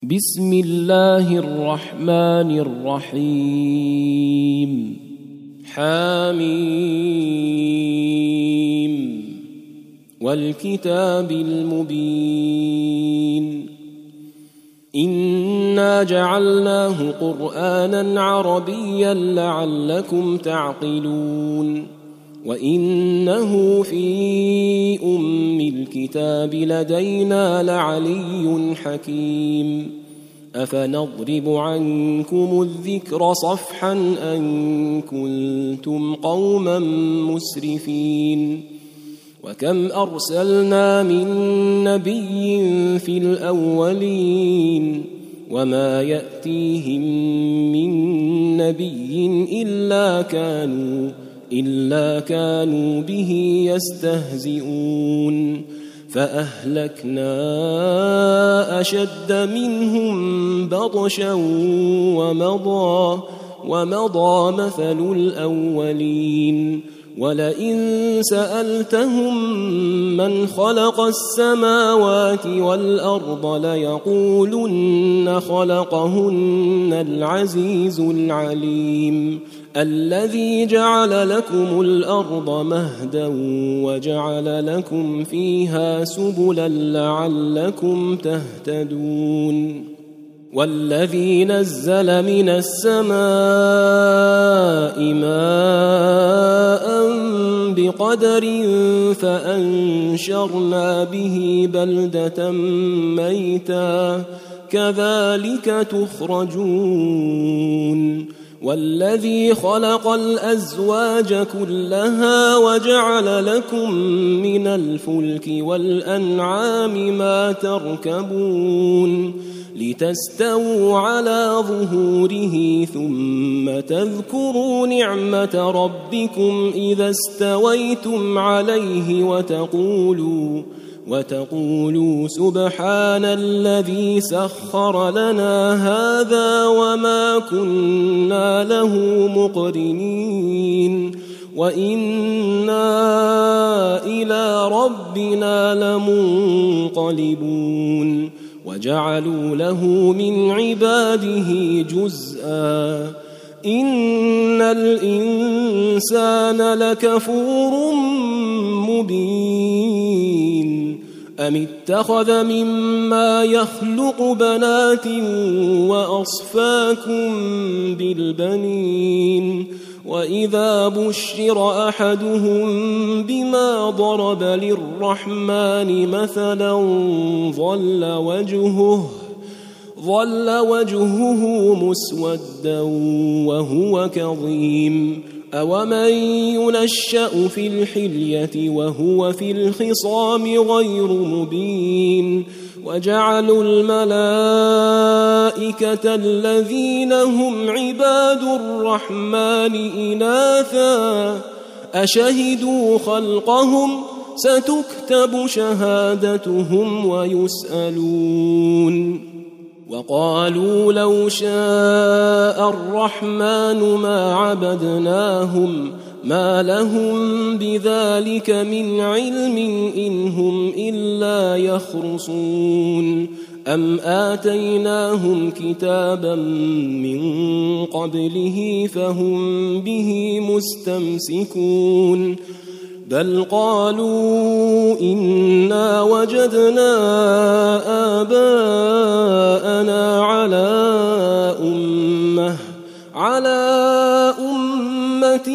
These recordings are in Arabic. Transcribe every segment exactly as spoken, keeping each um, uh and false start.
بسم الله الرحمن الرحيم حميم والكتاب المبين إنا جعلناه قرآنا عربيا لعلكم تعقلون وإنه في أم الكتاب لدينا لعلي حكيم أفنضرب عنكم الذكر صفحا أن كنتم قوما مسرفين وكم أرسلنا من نبي في الأولين وما يأتيهم من نبي إلا كانوا إلا كانوا به يستهزئون فأهلكنا أشد منهم بطشا ومضى ومضى مثل الأولين ولئن سألتهم من خلق السماوات والأرض ليقولن خلقهن العزيز العليم الذي جعل لكم الأرض مهدا وجعل لكم فيها سبلا لعلكم تهتدون والذي نزل من السماء ماء بقدر فأنشرنا به بلدة ميتا كذلك تخرجون والذي خلق الأزواج كلها وجعل لكم من الفلك والأنعام ما تركبون لتستووا على ظهوره ثم تذكروا نعمة ربكم إذا استويتم عليه وتقولوا وتقولوا سبحان الذي سخر لنا هذا وما كنا له مقرنين وإنا إلى ربنا لمنقلبون وجعلوا له من عباده جزءا إن الإنسان لكفور مبين أم اتخذ مما يخلق بنات وأصفاكم بالبنين وإذا بشر أحدهم بما ضرب للرحمن مثلا ظل وجهه ظل وجهه مسودا وهو كظيم أومن ينشأ في الحلية وهو في الخصام غير مبين وجعلوا الملائكة الذين هم عباد الرحمن إناثا أشهدوا خلقهم ستكتب شهادتهم ويسألون وقالوا لو شاء الرحمن ما عبدناهم ما لهم بذلك من علم إن هم إلا يخرصون أم آتيناهم كتابا من قبله فهم به مستمسكون بل قالوا إنا وجدنا آباءنا على أمة على أمة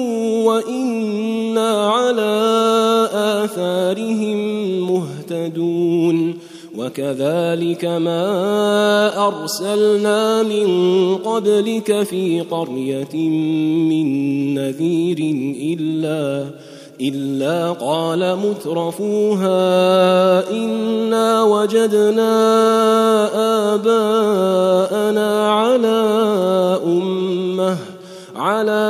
وإنا على آثارهم مهتدون وكذلك ما أرسلنا من قبلك في قرية من نذير إلا إلا قال مترفوها إنا وجدنا آباءنا على أمة على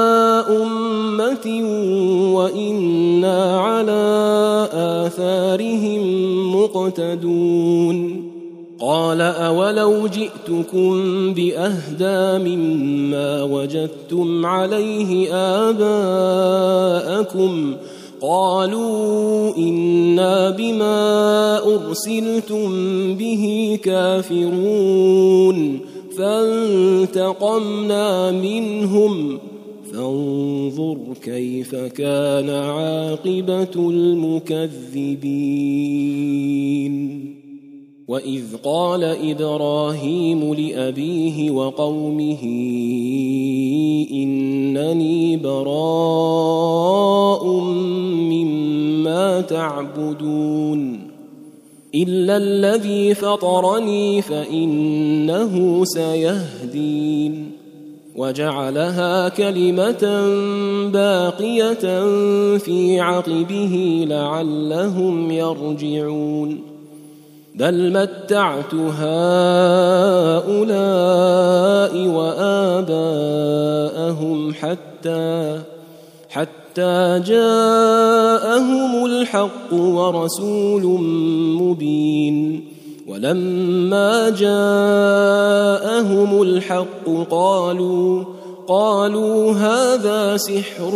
أمة وإنا على آثارهم مقتدون قال أولو جئتكم بأهدى مما وجدتم عليه آباءكم قالوا إنا بما أرسلتم به كافرون فانتقمنا منهم فانظر كيف كان عاقبة المكذبين. وإذ قال إبراهيم لأبيه وقومه إنني براء مما تعبدون إلا الذي فطرني فإنه سيهدين وجعلها كلمة باقية في عقبه لعلهم يرجعون بل متعت هؤلاء وآباءهم حتى حتى جاءهم الحق ورسول مبين ولما جاءهم الحق قالوا قالوا هذا سحر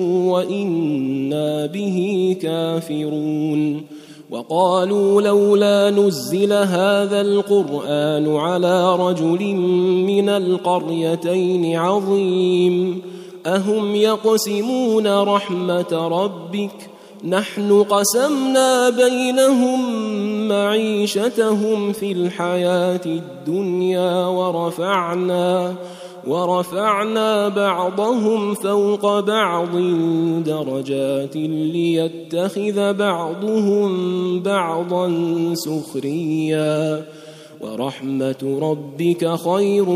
وإنا به كافرون وقالوا لولا نزل هذا القرآن على رجل من القريتين عظيم أهم يقسمون رحمة ربك نحن قسمنا بينهم معيشتهم في الحياة الدنيا ورفعنا ورفعنا بعضهم فوق بعض درجات ليتخذ بعضهم بعضا سخريا ورحمة ربك خير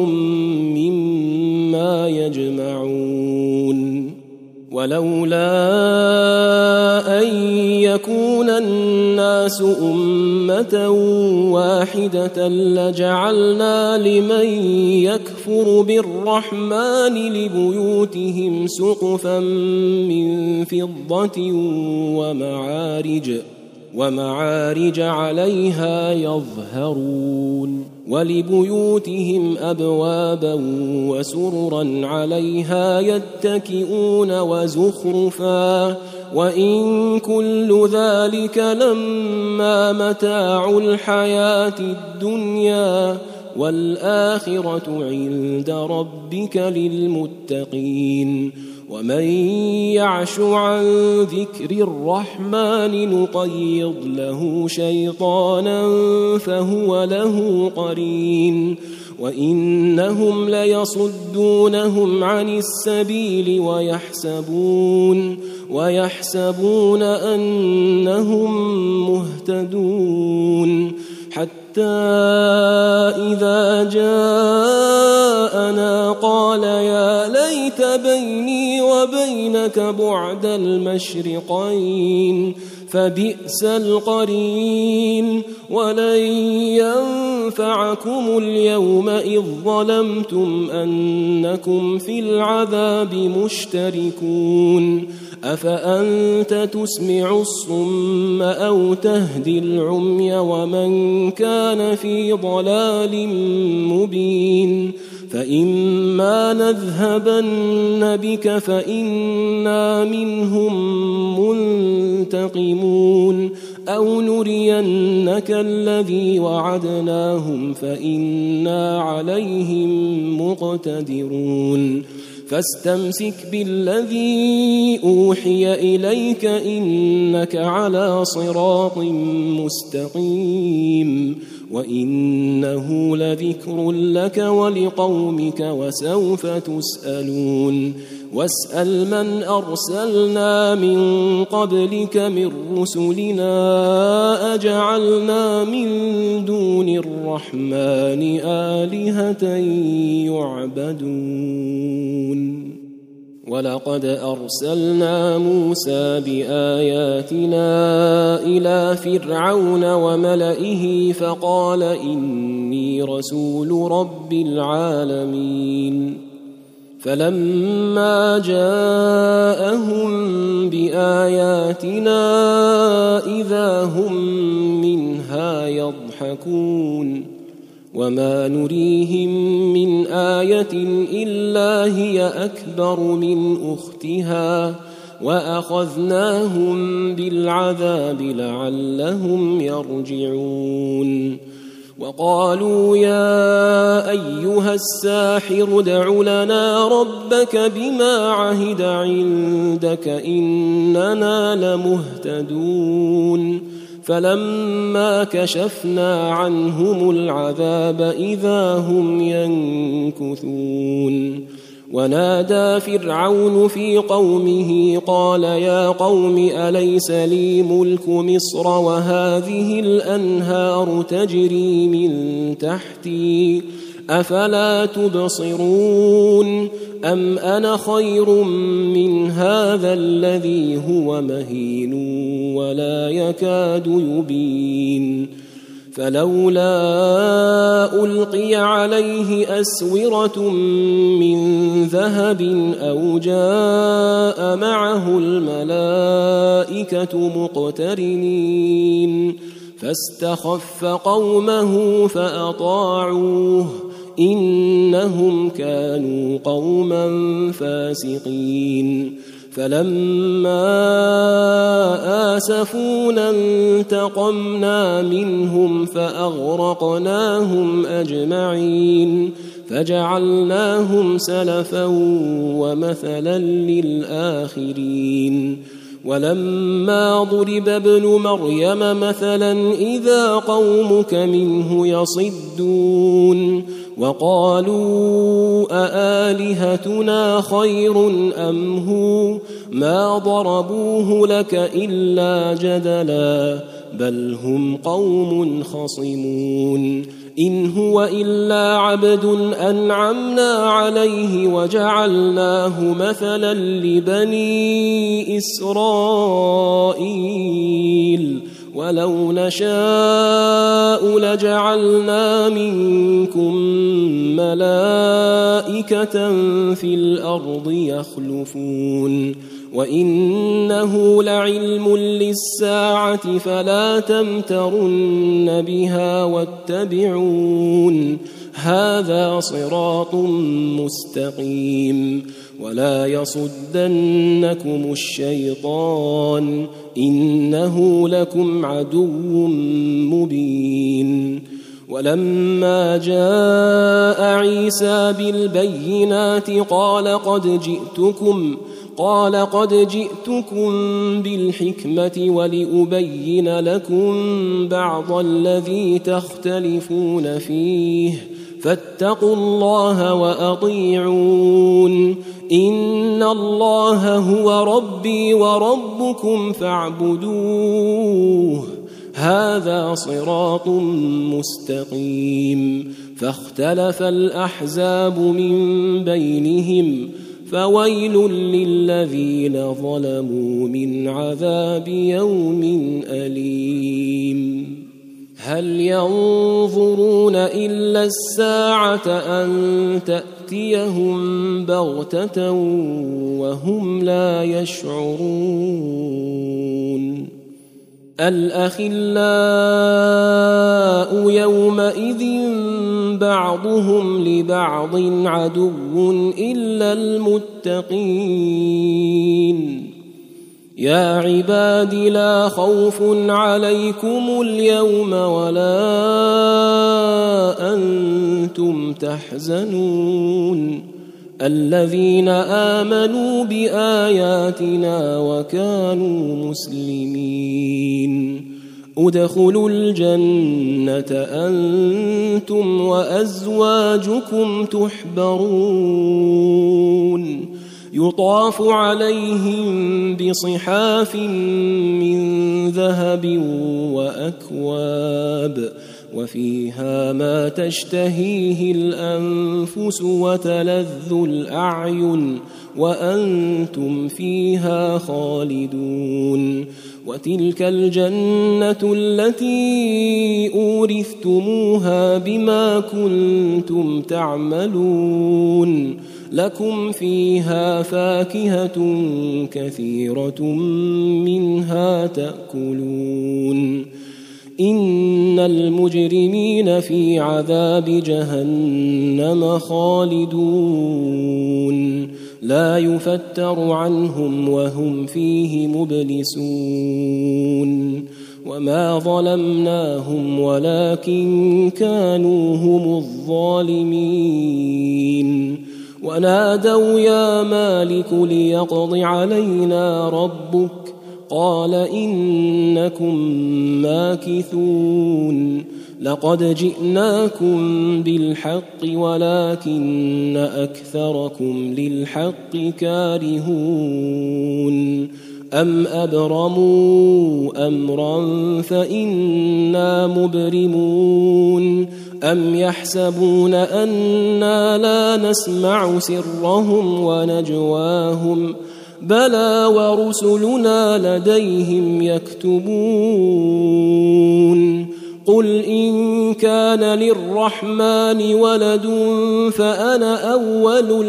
مما يجمعون ولولا أن يكون الناس أمة واحدة لجعلنا لمن يكفر بالرحمن لبيوتهم سقفا من فضة ومعارج ومعارج عليها يظهرون ولبيوتهم أبوابا وسررا عليها يتكئون وزخرفا وإن كل ذلك لما متاع الحياة الدنيا والآخرة عند ربك للمتقين ومن يعش عن ذكر الرحمن نقيض له شيطانا فهو له قرين وإنهم ليصدونهم عن السبيل ويحسبون ويحسبون أنهم مهتدون حتى إذا جاءنا قال يا ليت بيني وبينك بعد المشرقين فبئس القرين ولن ينفعكم اليوم إذ ظلمتم أنكم في العذاب مشتركون أفأنت تسمع الصم أو تهدي العمي ومن كان في ضلال مبين فإما نذهبن بك فإنا منهم منتقمون أو نرينك الذي وعدناهم فإنا عليهم مقتدرون فاستمسك بالذي أوحي إليك إنك على صراط مستقيم وإنه لذكر لك ولقومك وسوف تسألون واسأل من أرسلنا من قبلك من رسلنا أجعلنا من دون الرحمن آلهة يعبدون ولقد أرسلنا موسى بآياتنا إلى فرعون وملئه فقال إني رسول رب العالمين فلما جاءهم بآياتنا إذا هم منها يضحكون وما نريهم من آية إلا هي أكبر من أختها وأخذناهم بالعذاب لعلهم يرجعون وقالوا يا أيها الساحر ادع لنا ربك بما عهد عندك إننا لمهتدون فلما كشفنا عنهم العذاب إذا هم ينكثون ونادى فرعون في قومه قال يا قوم أليس لي ملك مصر وهذه الأنهار تجري من تحتي أفلا تبصرون أم أنا خير من هذا الذي هو مهين ولا يكاد يبين فلولا ألقي عليه أسورة من ذهب أو جاء معه الملائكة مقترنين فاستخف قومه فأطاعوه إنهم كانوا قوما فاسقين فلما آسفونا انتقمنا منهم فأغرقناهم أجمعين فجعلناهم سلفا ومثلا للآخرين ولما ضرب ابن مريم مثلا إذا قومك منه يصدون وقالوا أآلهتنا خير أم هو ما ضربوه لك إلا جدلا بل هم قوم خصمون إن هو إلا عبد أنعمنا عليه وجعلناه مثلا لبني إسرائيل ولو نشاء لجعلنا منكم ملائكة في الأرض يخلفون وإنه لعلم للساعة فلا تمترن بها واتبعون هذا صراط مستقيم ولا يصدنكم الشيطان إنه لكم عدو مبين ولما جاء عيسى بالبينات قال قد جئتكم قال قد جئتكم بالحكمة ولأبين لكم بعض الذي تختلفون فيه فاتقوا الله وأطيعون إن الله هو ربي وربكم فاعبدوه هذا صراط مستقيم فاختلف الأحزاب من بينهم فويل للذين ظلموا من عذاب يوم أليم هل ينظرون إلا الساعة أن تأتيهم بغتة وهم لا يشعرون الأخلاء يومئذ بعضهم لبعض عدو إلا المتقين يا عباد لا خوف عليكم اليوم ولا أنتم تحزنون الذين آمنوا بآياتنا وكانوا مسلمين ادخلوا الجنة أنتم وأزواجكم تحبرون يطاف عليهم بصحاف من ذهب وأكواب وفيها ما تشتهيه الأنفس وتلذ الأعين وأنتم فيها خالدون وتلك الجنة التي أورثتموها بما كنتم تعملون لكم فيها فاكهة كثيرة منها تأكلون إن المجرمين في عذاب جهنم خالدون لا يفتر عنهم وهم فيه مبلسون وما ظلمناهم ولكن كانوا هم الظالمين ونادوا يا مالك ليقض علينا ربك قال إنكم ماكثون لقد جئناكم بالحق ولكن أكثركم للحق كارهون أم أبرموا أمرا فإنا مبرمون أم يحسبون أنا لا نسمع سرهم ونجواهم بلى ورسلنا لديهم يكتبون قل إن كان للرحمن ولد فأنا أول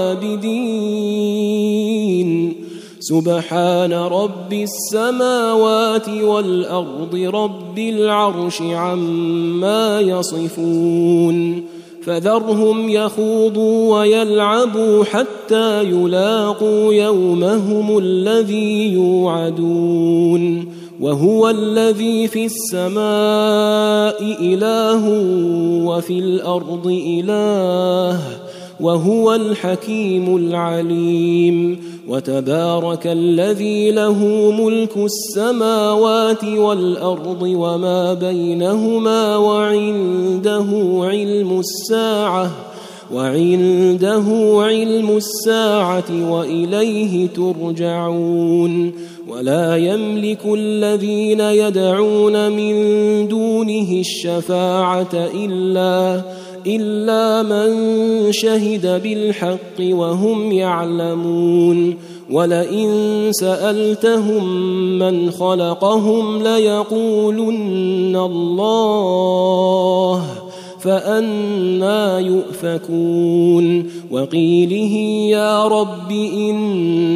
العابدين سبحان رب السماوات والأرض رب العرش عما يصفون فذرهم يخوضوا ويلعبوا حتى يلاقوا يومهم الذي يوعدون وهو الذي في السماء إله وفي الأرض إله وهو الحكيم العليم وتبارك الذي له ملك السماوات والأرض وما بينهما وعنده علم الساعة وعنده علم الساعة وإليه ترجعون ولا يملك الذين يدعون من دونه الشفاعة إلا إلا من شهد بالحق وهم يعلمون ولئن سألتهم من خلقهم ليقولن الله فأنى يؤفكون وقيله يا رب إن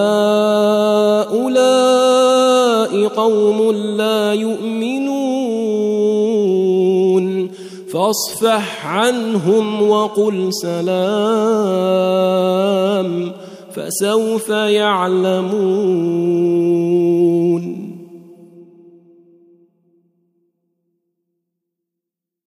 هؤلاء قوم لا يؤمنون فاصفح عنهم وقل سلام فسوف يعلمون.